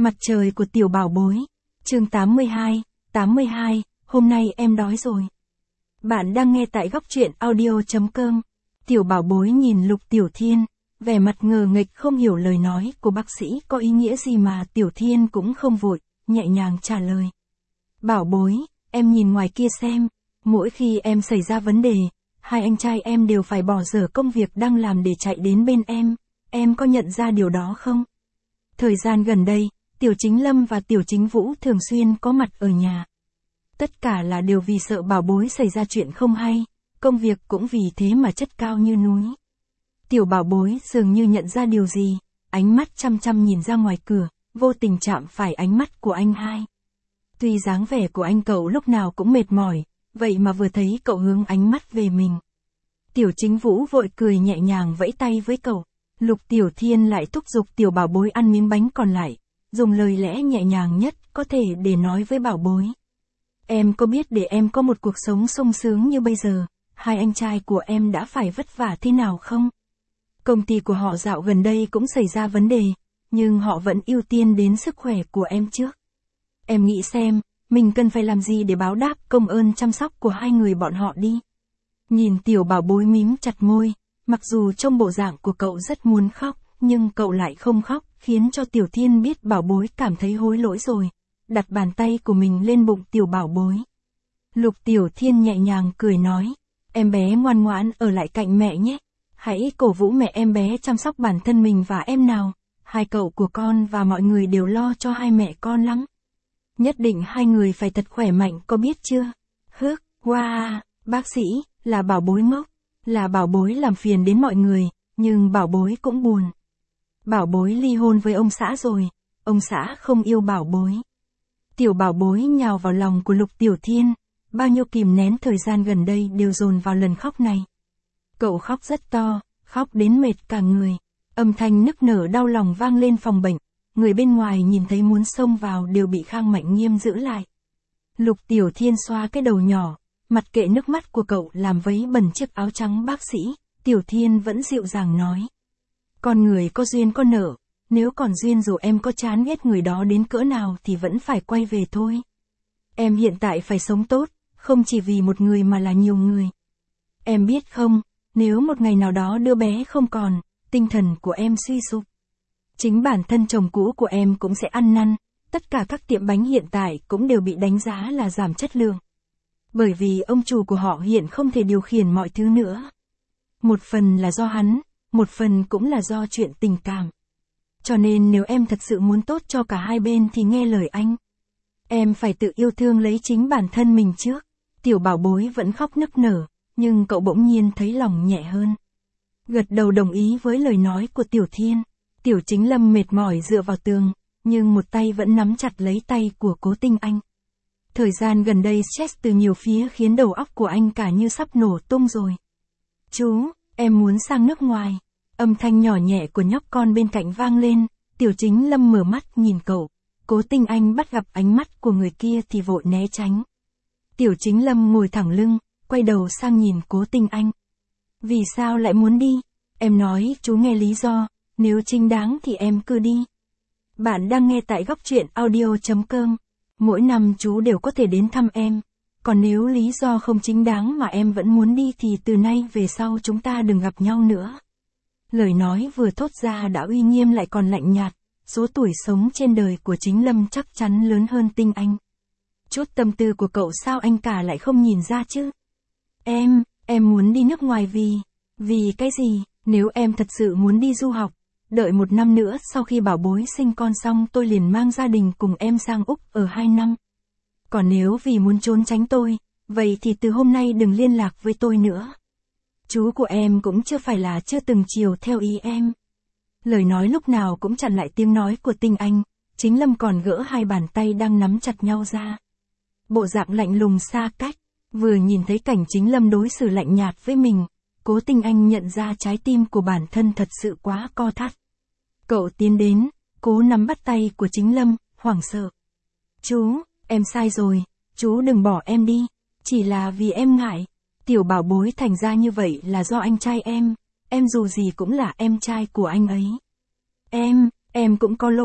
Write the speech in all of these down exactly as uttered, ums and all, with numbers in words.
Mặt trời của tiểu bảo bối. Chương tám mươi hai, tám mươi hai, hôm nay em đói rồi. Bạn đang nghe tại góc truyện audio chấm com. Tiểu bảo bối nhìn Lục Tiểu Thiên, vẻ mặt ngờ nghệch không hiểu lời nói của bác sĩ có ý nghĩa gì mà Tiểu Thiên cũng không vội, nhẹ nhàng trả lời. Bảo bối, em nhìn ngoài kia xem, mỗi khi em xảy ra vấn đề, hai anh trai em đều phải bỏ dở công việc đang làm để chạy đến bên em, em có nhận ra điều đó không? Thời gian gần đây, Tiểu Chính Lâm và Tiểu Chính Vũ thường xuyên có mặt ở nhà. Tất cả là đều vì sợ bảo bối xảy ra chuyện không hay, công việc cũng vì thế mà chất cao như núi. Tiểu bảo bối dường như nhận ra điều gì, ánh mắt chăm chăm nhìn ra ngoài cửa, vô tình chạm phải ánh mắt của anh hai. Tuy dáng vẻ của anh cậu lúc nào cũng mệt mỏi, vậy mà vừa thấy cậu hướng ánh mắt về mình. Tiểu Chính Vũ vội cười nhẹ nhàng vẫy tay với cậu. Lục Tiểu Thiên lại thúc giục tiểu bảo bối ăn miếng bánh còn lại, dùng lời lẽ nhẹ nhàng nhất có thể để nói với bảo bối. Em có biết để em có một cuộc sống sung sướng như bây giờ, hai anh trai của em đã phải vất vả thế nào không? Công ty của họ dạo gần đây cũng xảy ra vấn đề, nhưng họ vẫn ưu tiên đến sức khỏe của em trước. Em nghĩ xem, mình cần phải làm gì để báo đáp công ơn chăm sóc của hai người bọn họ đi. Nhìn tiểu bảo bối mím chặt môi, mặc dù trong bộ dạng của cậu rất muốn khóc, nhưng cậu lại không khóc, khiến cho Tiểu Thiên biết bảo bối cảm thấy hối lỗi rồi, đặt bàn tay của mình lên bụng tiểu bảo bối. Lục Tiểu Thiên nhẹ nhàng cười nói, em bé ngoan ngoãn ở lại cạnh mẹ nhé, hãy cổ vũ mẹ em bé chăm sóc bản thân mình và em nào, hai cậu của con và mọi người đều lo cho hai mẹ con lắm. Nhất định hai người phải thật khỏe mạnh có biết chưa? Hước, wow, bác sĩ, là bảo bối ngốc. Là bảo bối làm phiền đến mọi người, nhưng bảo bối cũng buồn. Bảo bối ly hôn với ông xã rồi, ông xã không yêu bảo bối. Tiểu bảo bối nhào vào lòng của Lục Tiểu Thiên, bao nhiêu kìm nén thời gian gần đây đều dồn vào lần khóc này. Cậu khóc rất to, khóc đến mệt cả người, âm thanh nức nở đau lòng vang lên phòng bệnh, người bên ngoài nhìn thấy muốn xông vào đều bị Khang Mạnh Nghiêm giữ lại. Lục Tiểu Thiên xoa cái đầu nhỏ, mặt kệ nước mắt của cậu làm vấy bẩn chiếc áo trắng bác sĩ, Tiểu Thiên vẫn dịu dàng nói. Con người có duyên có nợ, nếu còn duyên dù em có chán ghét người đó đến cỡ nào thì vẫn phải quay về thôi. Em hiện tại phải sống tốt, không chỉ vì một người mà là nhiều người. Em biết không, nếu một ngày nào đó đứa bé không còn, tinh thần của em suy sụp. Chính bản thân chồng cũ của em cũng sẽ ăn năn, tất cả các tiệm bánh hiện tại cũng đều bị đánh giá là giảm chất lượng. Bởi vì ông chủ của họ hiện không thể điều khiển mọi thứ nữa. Một phần là do hắn, một phần cũng là do chuyện tình cảm. Cho nên nếu em thật sự muốn tốt cho cả hai bên thì nghe lời anh. Em phải tự yêu thương lấy chính bản thân mình trước. Tiểu bảo bối vẫn khóc nức nở, nhưng cậu bỗng nhiên thấy lòng nhẹ hơn. Gật đầu đồng ý với lời nói của Tiểu Thiên. Tiểu Chính Lâm mệt mỏi dựa vào tường, nhưng một tay vẫn nắm chặt lấy tay của Cố Tinh Anh. Thời gian gần đây stress từ nhiều phía khiến đầu óc của anh cả như sắp nổ tung rồi. Chú, em muốn sang nước ngoài. Âm thanh nhỏ nhẹ của nhóc con bên cạnh vang lên, Tiểu Chính Lâm mở mắt nhìn cậu. Cố Tinh Anh bắt gặp ánh mắt của người kia thì vội né tránh. Tiểu Chính Lâm ngồi thẳng lưng, quay đầu sang nhìn Cố Tinh Anh. Vì sao lại muốn đi? Em nói chú nghe lý do, nếu chính đáng thì em cứ đi. Bạn đang nghe tại góc truyện audio chấm com. Mỗi năm chú đều có thể đến thăm em, còn nếu lý do không chính đáng mà em vẫn muốn đi thì từ nay về sau chúng ta đừng gặp nhau nữa. Lời nói vừa thốt ra đã uy nghiêm lại còn lạnh nhạt, số tuổi sống trên đời của Chính Lâm chắc chắn lớn hơn Tinh Anh. Chút tâm tư của cậu sao anh cả lại không nhìn ra chứ? Em, em muốn đi nước ngoài vì, vì cái gì? Nếu em thật sự muốn đi du học, đợi một năm nữa sau khi bảo bối sinh con xong tôi liền mang gia đình cùng em sang Úc ở hai năm. Còn nếu vì muốn trốn tránh tôi, vậy thì từ hôm nay đừng liên lạc với tôi nữa. Chú của em cũng chưa phải là chưa từng chiều theo ý em. Lời nói lúc nào cũng chặn lại tiếng nói của Tinh Anh, Chính Lâm còn gỡ hai bàn tay đang nắm chặt nhau ra. Bộ dạng lạnh lùng xa cách, vừa nhìn thấy cảnh Chính Lâm đối xử lạnh nhạt với mình, Cố Tinh Anh nhận ra trái tim của bản thân thật sự quá co thắt. Cậu tiến đến, cố nắm bắt tay của Chính Lâm, hoảng sợ. Chú, em sai rồi, chú đừng bỏ em đi, chỉ là vì em ngại. Tiểu bảo bối thành ra như vậy là do anh trai em, em dù gì cũng là em trai của anh ấy. Em, em cũng có lỗi,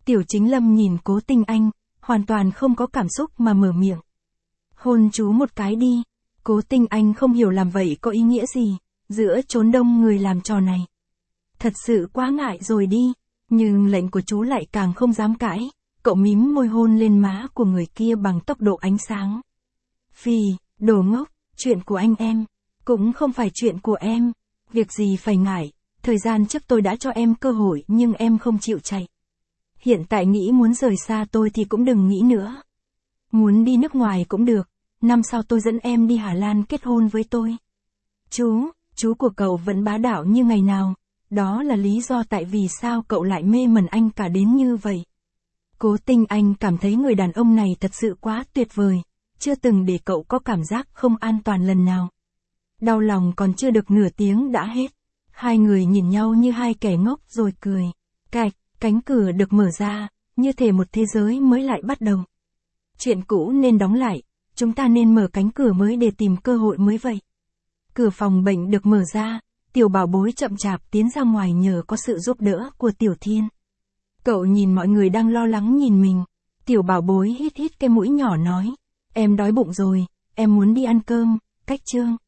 Tiểu Chính Lâm nhìn Cố Tinh Anh, hoàn toàn không có cảm xúc mà mở miệng. Hôn chú một cái đi. Cố Tinh Anh không hiểu làm vậy có ý nghĩa gì, giữa chốn đông người làm trò này. Thật sự quá ngại rồi đi, nhưng lệnh của chú lại càng không dám cãi, cậu mím môi hôn lên má của người kia bằng tốc độ ánh sáng. Phì, đồ ngốc, chuyện của anh em, cũng không phải chuyện của em, việc gì phải ngại, thời gian trước tôi đã cho em cơ hội nhưng em không chịu chạy. Hiện tại nghĩ muốn rời xa tôi thì cũng đừng nghĩ nữa. Muốn đi nước ngoài cũng được, năm sau tôi dẫn em đi Hà Lan kết hôn với tôi. Chú, chú của cậu vẫn bá đạo như ngày nào, đó là lý do tại vì sao cậu lại mê mẩn anh cả đến như vậy. Cố Tinh Anh cảm thấy người đàn ông này thật sự quá tuyệt vời, chưa từng để cậu có cảm giác không an toàn lần nào. Đau lòng còn chưa được nửa tiếng đã hết. Hai người nhìn nhau như hai kẻ ngốc rồi cười. Cạch, cánh cửa được mở ra, như thể một thế giới mới lại bắt đầu. Chuyện cũ nên đóng lại, chúng ta nên mở cánh cửa mới để tìm cơ hội mới vậy. Cửa phòng bệnh được mở ra, Tiểu Bảo Bối chậm chạp tiến ra ngoài nhờ có sự giúp đỡ của Tiểu Thiên. Cậu nhìn mọi người đang lo lắng nhìn mình. Tiểu Bảo Bối hít hít cái mũi nhỏ nói, em đói bụng rồi, em muốn đi ăn cơm, Cách Trương.